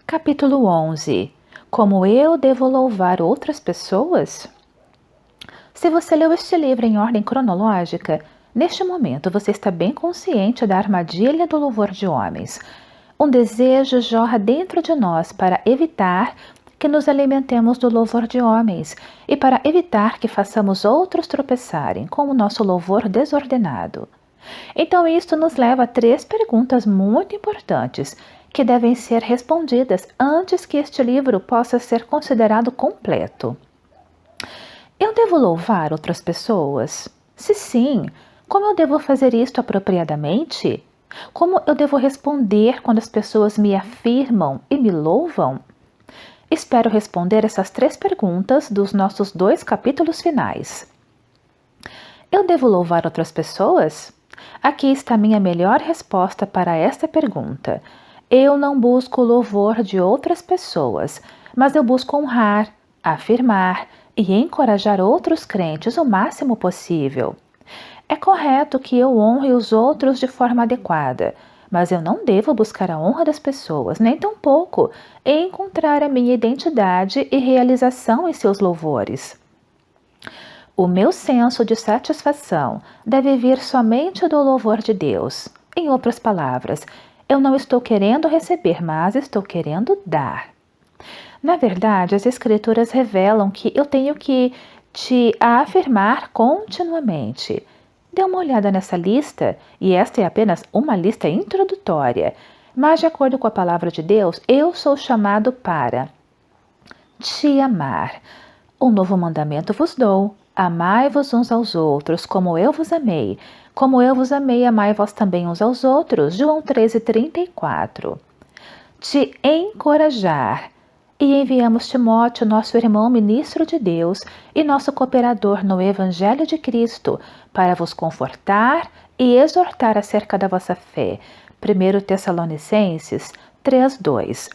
Capítulo 11. Como eu devo louvar outras pessoas? Se você leu este livro em ordem cronológica, neste momento você está bem consciente da armadilha do louvor de homens. Um desejo jorra dentro de nós para evitar que nos alimentemos do louvor de homens e para evitar que façamos outros tropeçarem com o nosso louvor desordenado. Então, isto nos leva a 3 perguntas muito importantes que devem ser respondidas antes que este livro possa ser considerado completo. Eu devo louvar outras pessoas? Se sim, como eu devo fazer isto apropriadamente? Como eu devo responder quando as pessoas me afirmam e me louvam? Espero responder essas 3 perguntas dos nossos 2 capítulos finais. Eu devo louvar outras pessoas? Aqui está minha melhor resposta para esta pergunta. Eu não busco o louvor de outras pessoas, mas eu busco honrar, afirmar e encorajar outros crentes o máximo possível. É correto que eu honre os outros de forma adequada, mas eu não devo buscar a honra das pessoas, nem tampouco encontrar a minha identidade e realização em seus louvores. O meu senso de satisfação deve vir somente do louvor de Deus. Em outras palavras, eu não estou querendo receber, mas estou querendo dar. Na verdade, as Escrituras revelam que eu tenho que te afirmar continuamente. Dê uma olhada nessa lista, e esta é apenas uma lista introdutória. Mas, de acordo com a palavra de Deus, eu sou chamado para te amar. Um novo mandamento vos dou. Amai-vos uns aos outros, como eu vos amei. Como eu vos amei, amai vós também uns aos outros. João 13:34. Te encorajar. E enviamos Timóteo, nosso irmão ministro de Deus e nosso cooperador no Evangelho de Cristo, para vos confortar e exortar acerca da vossa fé. 1 Tessalonicenses 3:2.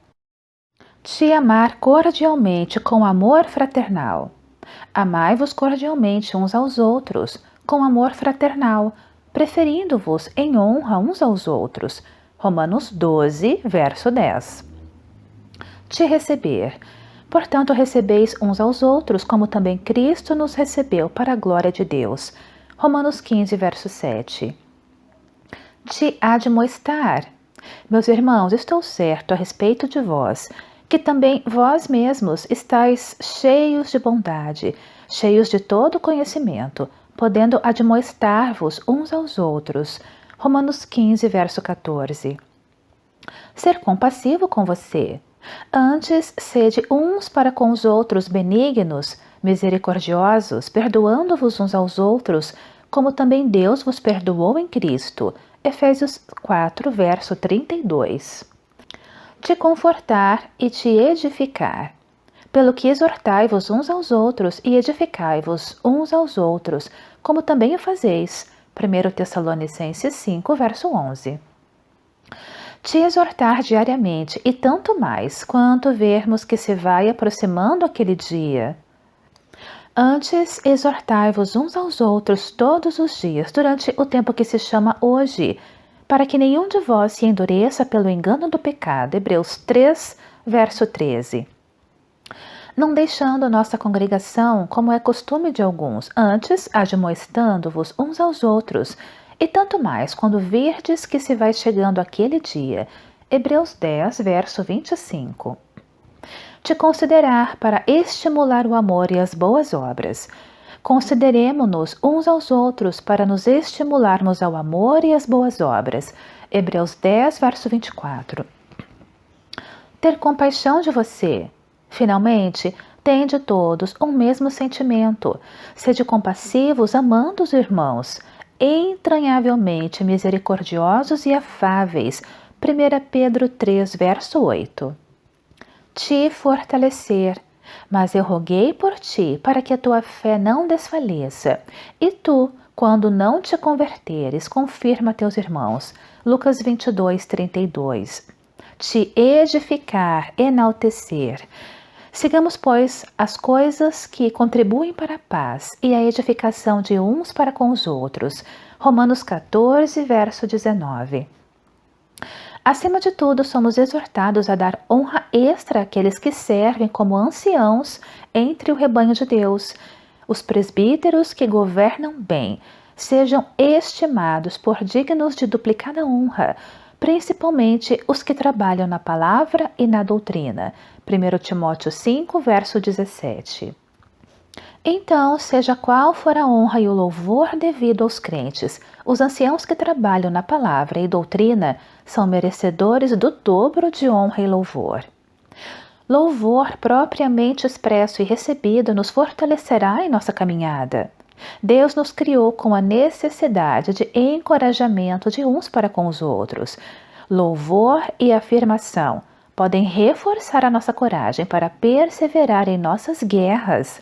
Te amar cordialmente com amor fraternal. Amai-vos cordialmente uns aos outros, com amor fraternal, preferindo-vos em honra uns aos outros. Romanos 12, verso 10. Te receber. Portanto, recebeis uns aos outros, como também Cristo nos recebeu para a glória de Deus. Romanos 15, verso 7. Te admoestar. Meus irmãos, estou certo a respeito de vós, que também vós mesmos estáis cheios de bondade, cheios de todo conhecimento, podendo admoestar-vos uns aos outros. Romanos 15, verso 14. Ser compassivo com você. Antes, sede uns para com os outros benignos, misericordiosos, perdoando-vos uns aos outros, como também Deus vos perdoou em Cristo. Efésios 4, verso 32. Te confortar e te edificar. Pelo que exortai-vos uns aos outros e edificai-vos uns aos outros, como também o fazeis. 1 Tessalonicenses 5, verso 11. Te exortar diariamente, e tanto mais, quanto vermos que se vai aproximando aquele dia. Antes, exortai-vos uns aos outros todos os dias, durante o tempo que se chama hoje, para que nenhum de vós se endureça pelo engano do pecado. Hebreus 3, verso 13. Não deixando a nossa congregação, como é costume de alguns, antes admoestando-vos uns aos outros, e tanto mais quando virdes que se vai chegando aquele dia. Hebreus 10, verso 25. Te considerar para estimular o amor e as boas obras. Consideremo-nos uns aos outros para nos estimularmos ao amor e às boas obras. Hebreus 10, verso 24. Ter compaixão de você. Finalmente, tende todos um mesmo sentimento. Sede compassivos, amando os irmãos, entranhavelmente misericordiosos e afáveis. 1 Pedro 3, verso 8. Te fortalecer. Mas eu roguei por ti, para que a tua fé não desfaleça. E tu, quando não te converteres, confirma teus irmãos. Lucas 22, 32. Te edificar, enaltecer. Sigamos, pois, as coisas que contribuem para a paz e a edificação de uns para com os outros. Romanos 14, verso 19. Acima de tudo, somos exortados a dar honra extra àqueles que servem como anciãos entre o rebanho de Deus. Os presbíteros que governam bem sejam estimados por dignos de duplicada honra, principalmente os que trabalham na palavra e na doutrina. 1 Timóteo 5, verso 17. Então, seja qual for a honra e o louvor devido aos crentes, os anciãos que trabalham na palavra e doutrina são merecedores do dobro de honra e louvor. Louvor propriamente expresso e recebido nos fortalecerá em nossa caminhada. Deus nos criou com a necessidade de encorajamento de uns para com os outros. Louvor e afirmação podem reforçar a nossa coragem para perseverar em nossas guerras.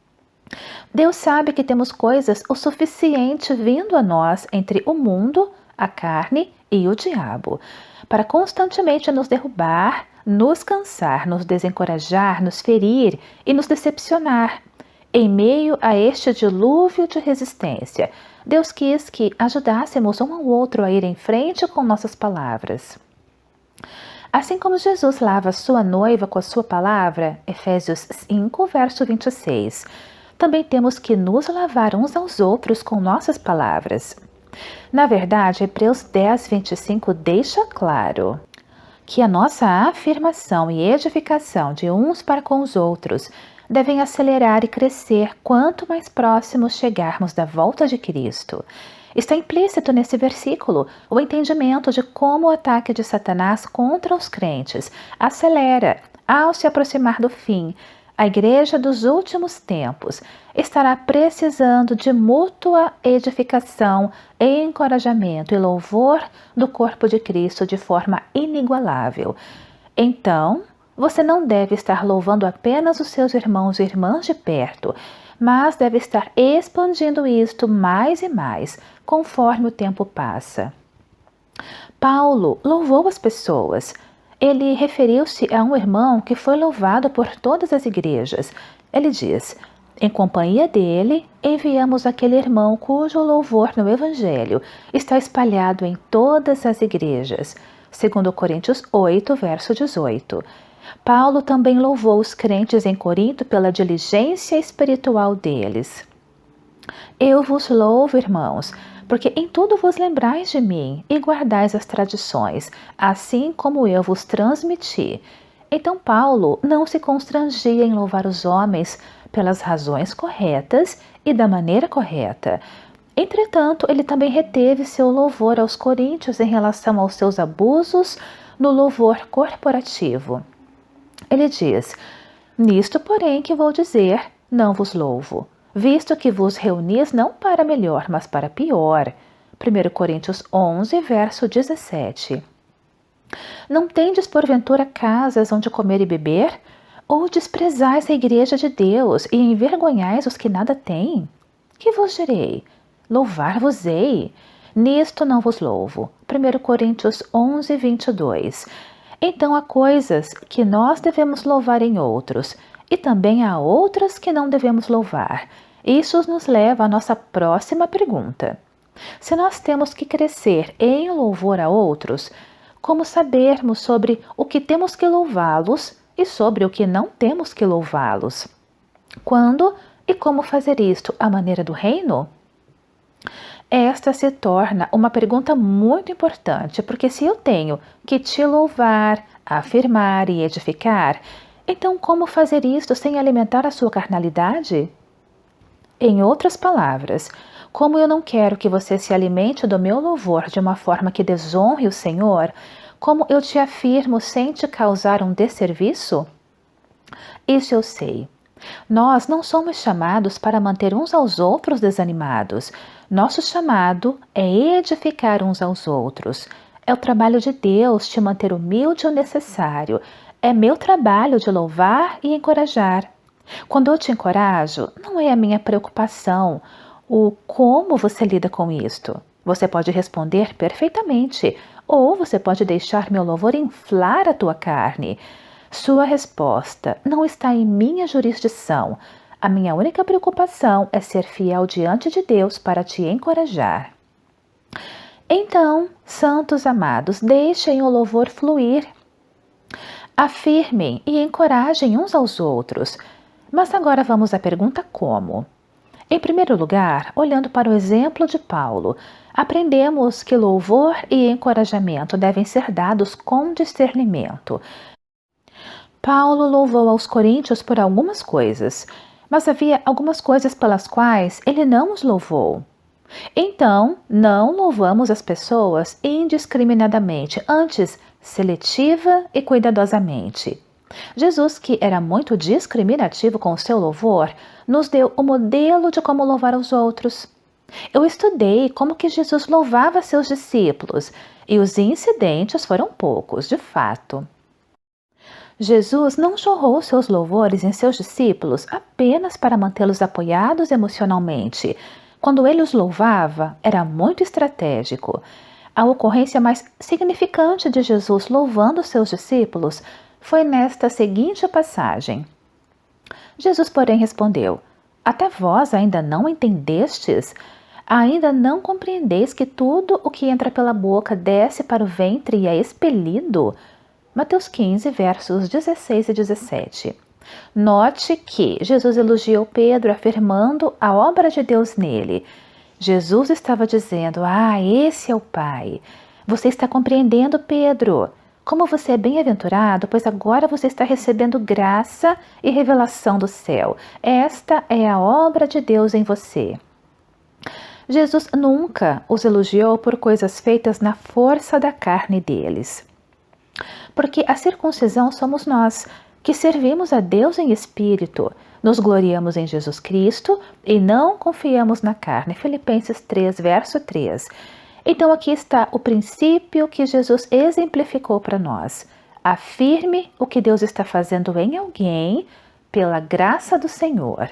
Deus sabe que temos coisas o suficiente vindo a nós entre o mundo, a carne e o diabo, para constantemente nos derrubar, nos cansar, nos desencorajar, nos ferir e nos decepcionar. Em meio a este dilúvio de resistência, Deus quis que ajudássemos um ao outro a ir em frente com nossas palavras. Assim como Jesus lava sua noiva com a sua palavra, Efésios 5, verso 26, também temos que nos lavar uns aos outros com nossas palavras. Na verdade, Hebreus 10, 25 deixa claro que a nossa afirmação e edificação de uns para com os outros devem acelerar e crescer quanto mais próximos chegarmos da volta de Cristo. Está implícito nesse versículo o entendimento de como o ataque de Satanás contra os crentes acelera ao se aproximar do fim. A igreja dos últimos tempos estará precisando de mútua edificação, encorajamento e louvor do corpo de Cristo de forma inigualável. Então, você não deve estar louvando apenas os seus irmãos e irmãs de perto, mas deve estar expandindo isto mais e mais, conforme o tempo passa. Paulo louvou as pessoas. Ele referiu-se a um irmão que foi louvado por todas as igrejas. Ele diz: em companhia dele, enviamos aquele irmão cujo louvor no Evangelho está espalhado em todas as igrejas. 2 Coríntios 8, verso 18. Paulo também louvou os crentes em Corinto pela diligência espiritual deles. Eu vos louvo, irmãos, porque em tudo vos lembrais de mim e guardais as tradições, assim como eu vos transmiti. Então Paulo não se constrangia em louvar os homens pelas razões corretas e da maneira correta. Entretanto, ele também reteve seu louvor aos coríntios em relação aos seus abusos no louvor corporativo. Ele diz: nisto, porém, que vou dizer, não vos louvo, visto que vos reunis não para melhor, mas para pior. 1 Coríntios 11, verso 17. Não tendes porventura casas onde comer e beber? Ou desprezais a igreja de Deus e envergonhais os que nada têm? Que vos direi? Louvar-vos-ei? Nisto não vos louvo. 1 Coríntios 11, 22. Então há coisas que nós devemos louvar em outros, e também há outras que não devemos louvar. Isso nos leva à nossa próxima pergunta. Se nós temos que crescer em louvor a outros, como sabermos sobre o que temos que louvá-los e sobre o que não temos que louvá-los? Quando e como fazer isto à maneira do reino? Esta se torna uma pergunta muito importante, porque se eu tenho que te louvar, afirmar e edificar, então como fazer isto sem alimentar a sua carnalidade? Em outras palavras, como eu não quero que você se alimente do meu louvor de uma forma que desonre o Senhor, como eu te afirmo sem te causar um desserviço? Isso eu sei. Nós não somos chamados para manter uns aos outros desanimados. Nosso chamado é edificar uns aos outros. É o trabalho de Deus te manter humilde o necessário. É meu trabalho de louvar e encorajar. Quando eu te encorajo, não é a minha preocupação o como você lida com isto. Você pode responder perfeitamente, ou você pode deixar meu louvor inflar a tua carne. Sua resposta não está em minha jurisdição. A minha única preocupação é ser fiel diante de Deus para te encorajar. Então, santos amados, deixem o louvor fluir. Afirmem e encorajem uns aos outros. Mas agora vamos à pergunta como. Em primeiro lugar, olhando para o exemplo de Paulo, aprendemos que louvor e encorajamento devem ser dados com discernimento. Paulo louvou aos coríntios por algumas coisas, mas havia algumas coisas pelas quais ele não os louvou. Então, não louvamos as pessoas indiscriminadamente, antes seletiva e cuidadosamente. Jesus, que era muito discriminativo com o seu louvor, nos deu o modelo de como louvar os outros. Eu estudei como que Jesus louvava seus discípulos, e os incidentes foram poucos, de fato. Jesus não jorrou seus louvores em seus discípulos apenas para mantê-los apoiados emocionalmente. Quando ele os louvava, era muito estratégico. A ocorrência mais significante de Jesus louvando seus discípulos foi nesta seguinte passagem. Jesus, porém, respondeu: Até vós ainda não entendestes? Ainda não compreendeis que tudo o que entra pela boca desce para o ventre e é expelido? Mateus 15, versos 16 e 17. Note que Jesus elogiou Pedro afirmando a obra de Deus nele. Jesus estava dizendo: esse é o Pai. Você está compreendendo, Pedro? Como você é bem-aventurado, pois agora você está recebendo graça e revelação do céu. Esta é a obra de Deus em você. Jesus nunca os elogiou por coisas feitas na força da carne deles. Porque a circuncisão somos nós, que servimos a Deus em espírito, nos gloriamos em Jesus Cristo e não confiamos na carne. Filipenses 3, verso 3. Então aqui está o princípio que Jesus exemplificou para nós. Afirme o que Deus está fazendo em alguém pela graça do Senhor.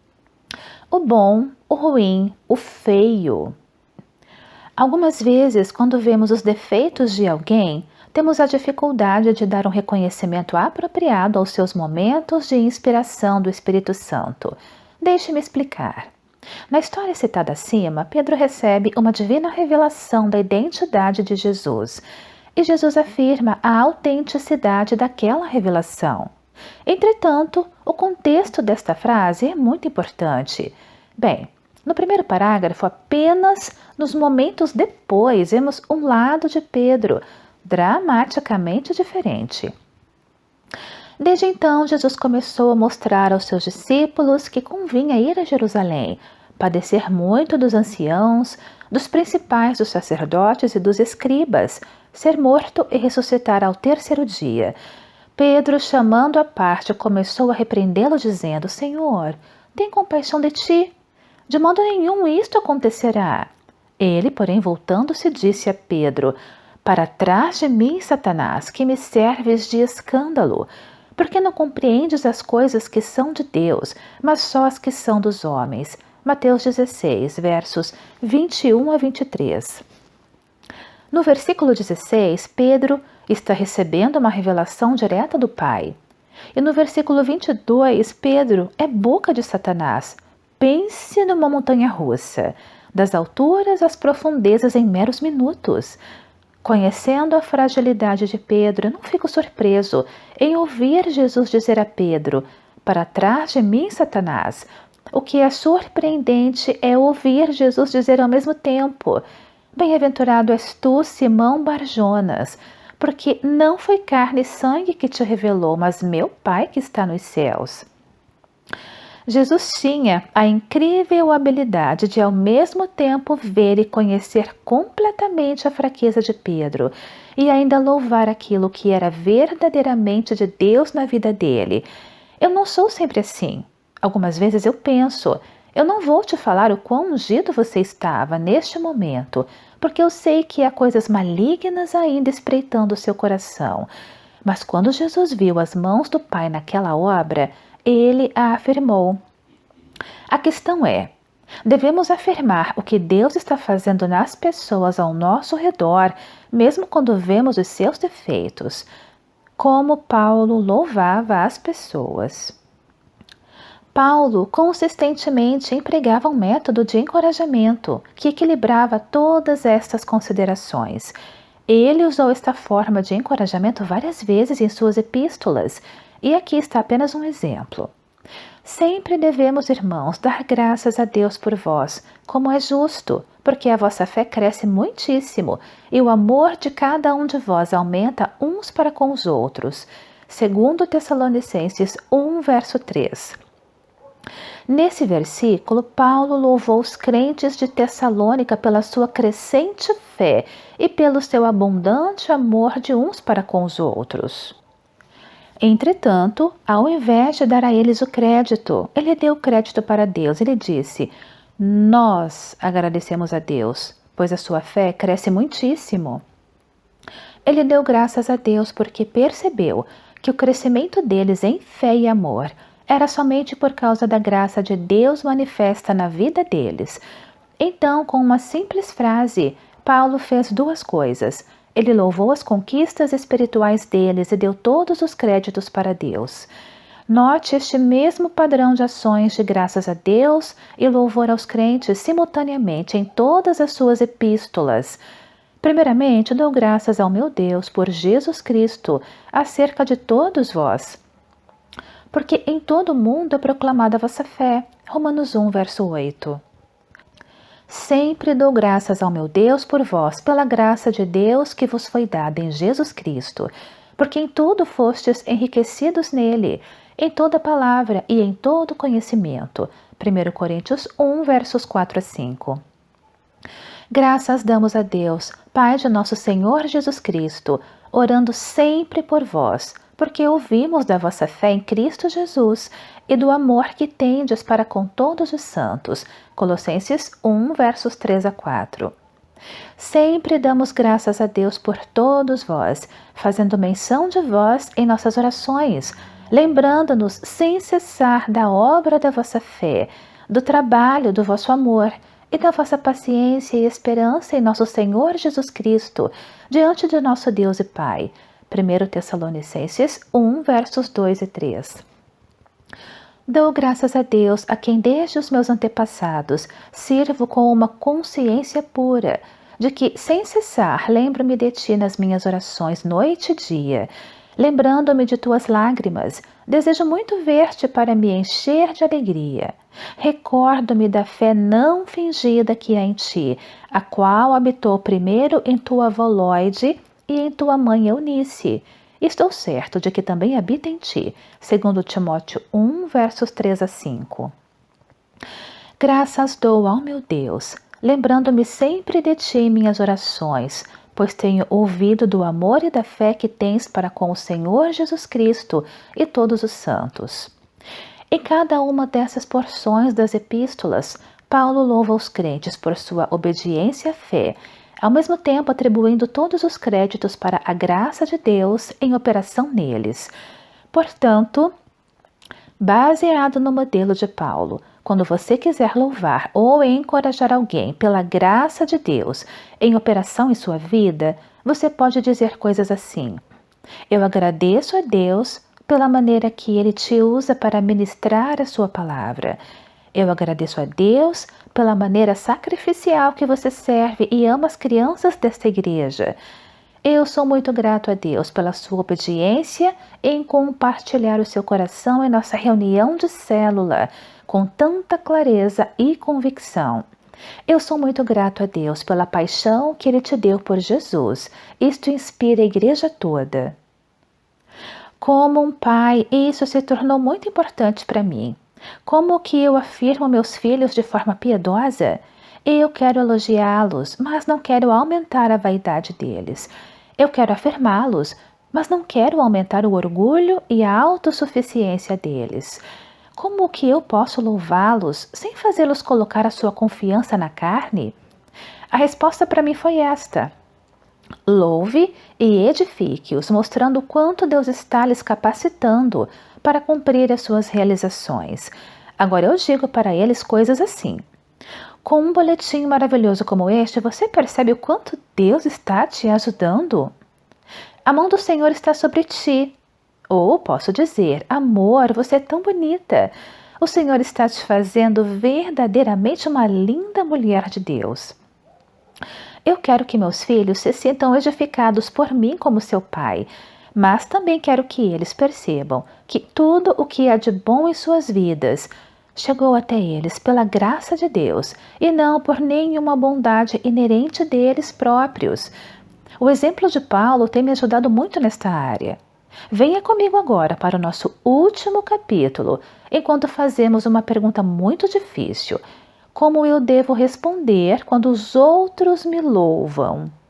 O bom, o ruim, o feio. Algumas vezes, quando vemos os defeitos de alguém, temos a dificuldade de dar um reconhecimento apropriado aos seus momentos de inspiração do Espírito Santo. Deixe-me explicar. Na história citada acima, Pedro recebe uma divina revelação da identidade de Jesus, e Jesus afirma a autenticidade daquela revelação. Entretanto, o contexto desta frase é muito importante. Bem, no primeiro parágrafo, apenas nos momentos depois, vemos um lado de Pedro, dramaticamente diferente. Desde então, Jesus começou a mostrar aos seus discípulos que convinha ir a Jerusalém, padecer muito dos anciãos, dos principais dos sacerdotes e dos escribas, ser morto e ressuscitar ao terceiro dia. Pedro, chamando à parte, começou a repreendê-lo, dizendo: Senhor, tem compaixão de ti. De modo nenhum isto acontecerá. Ele, porém, voltando-se, disse a Pedro: Para trás de mim, Satanás, que me serves de escândalo, porque não compreendes as coisas que são de Deus, mas só as que são dos homens. Mateus 16, versos 21 a 23. No versículo 16, Pedro está recebendo uma revelação direta do Pai. E no versículo 22, Pedro é boca de Satanás. Pense numa montanha-russa, das alturas às profundezas em meros minutos. Conhecendo a fragilidade de Pedro, eu não fico surpreso em ouvir Jesus dizer a Pedro: Para trás de mim, Satanás. O que é surpreendente é ouvir Jesus dizer ao mesmo tempo: Bem-aventurado és tu, Simão Barjonas, porque não foi carne e sangue que te revelou, mas meu Pai que está nos céus. Jesus tinha a incrível habilidade de ao mesmo tempo ver e conhecer completamente a fraqueza de Pedro e ainda louvar aquilo que era verdadeiramente de Deus na vida dele. Eu não sou sempre assim. Algumas vezes eu penso: eu não vou te falar o quão ungido você estava neste momento, porque eu sei que há coisas malignas ainda espreitando o seu coração. Mas quando Jesus viu as mãos do Pai naquela obra, ele a afirmou. A questão é: devemos afirmar o que Deus está fazendo nas pessoas ao nosso redor, mesmo quando vemos os seus defeitos, como Paulo louvava as pessoas. Paulo consistentemente empregava um método de encorajamento que equilibrava todas estas considerações. Ele usou esta forma de encorajamento várias vezes em suas epístolas, e aqui está apenas um exemplo. Sempre devemos, irmãos, dar graças a Deus por vós, como é justo, porque a vossa fé cresce muitíssimo, e o amor de cada um de vós aumenta uns para com os outros. Segundo Tessalonicenses 1, verso 3. Nesse versículo, Paulo louvou os crentes de Tessalônica pela sua crescente fé e pelo seu abundante amor de uns para com os outros. Entretanto, ao invés de dar a eles o crédito, ele deu crédito para Deus. Ele disse: nós agradecemos a Deus, pois a sua fé cresce muitíssimo. Ele deu graças a Deus porque percebeu que o crescimento deles em fé e amor era somente por causa da graça de Deus manifesta na vida deles. Então, com uma simples frase, Paulo fez duas coisas. Ele louvou as conquistas espirituais deles e deu todos os créditos para Deus. Note este mesmo padrão de ações de graças a Deus e louvor aos crentes simultaneamente em todas as suas epístolas. Primeiramente, dou graças ao meu Deus por Jesus Cristo acerca de todos vós, porque em todo o mundo é proclamada a vossa fé. Romanos 1, verso 8. Sempre dou graças ao meu Deus por vós, pela graça de Deus que vos foi dada em Jesus Cristo, porque em tudo fostes enriquecidos nele, em toda palavra e em todo conhecimento. 1 Coríntios 1, versos 4 a 5. Graças damos a Deus, Pai de nosso Senhor Jesus Cristo, orando sempre por vós, porque ouvimos da vossa fé em Cristo Jesus e do amor que tendes para com todos os santos. Colossenses 1, versos 3 a 4. Sempre damos graças a Deus por todos vós, fazendo menção de vós em nossas orações, lembrando-nos sem cessar da obra da vossa fé, do trabalho do vosso amor e da vossa paciência e esperança em nosso Senhor Jesus Cristo, diante de nosso Deus e Pai. 1 Tessalonicenses 1, versos 2 e 3. Dou graças a Deus, a quem desde os meus antepassados sirvo com uma consciência pura, de que, sem cessar, lembro-me de ti nas minhas orações noite e dia. Lembrando-me de tuas lágrimas, desejo muito ver-te para me encher de alegria. Recordo-me da fé não fingida que há em ti, a qual habitou primeiro em tua avó Loide e em tua mãe Eunice. Estou certo de que também habita em ti, segundo Timóteo 1, versos 3 a 5. Graças dou ao meu Deus, lembrando-me sempre de ti em minhas orações, pois tenho ouvido do amor e da fé que tens para com o Senhor Jesus Cristo e todos os santos. Em cada uma dessas porções das epístolas, Paulo louva os crentes por sua obediência à fé, ao mesmo tempo atribuindo todos os créditos para a graça de Deus em operação neles. Portanto, baseado no modelo de Paulo, quando você quiser louvar ou encorajar alguém pela graça de Deus em operação em sua vida, você pode dizer coisas assim: eu agradeço a Deus pela maneira que Ele te usa para ministrar a sua palavra. Eu agradeço a Deus pela maneira sacrificial que você serve e ama as crianças desta igreja. Eu sou muito grato a Deus pela sua obediência em compartilhar o seu coração em nossa reunião de célula, com tanta clareza e convicção. Eu sou muito grato a Deus pela paixão que Ele te deu por Jesus. Isto inspira a igreja toda. Como um pai, isso se tornou muito importante para mim. Como que eu afirmo meus filhos de forma piedosa? Eu quero elogiá-los, mas não quero aumentar a vaidade deles. Eu quero afirmá-los, mas não quero aumentar o orgulho e a autossuficiência deles. Como que eu posso louvá-los sem fazê-los colocar a sua confiança na carne? A resposta para mim foi esta: louve e edifique-os, mostrando o quanto Deus está lhes capacitando para cumprir as suas realizações. Agora eu digo para eles coisas assim: com um boletim maravilhoso como este, você percebe o quanto Deus está te ajudando? A mão do Senhor está sobre ti. Ou posso dizer: amor, você é tão bonita. O Senhor está te fazendo verdadeiramente uma linda mulher de Deus. Eu quero que meus filhos se sintam edificados por mim como seu pai, mas também quero que eles percebam que tudo o que há de bom em suas vidas chegou até eles pela graça de Deus e não por nenhuma bondade inerente deles próprios. O exemplo de Paulo tem me ajudado muito nesta área. Venha comigo agora para o nosso último capítulo, enquanto fazemos uma pergunta muito difícil. Como eu devo responder quando os outros me louvam?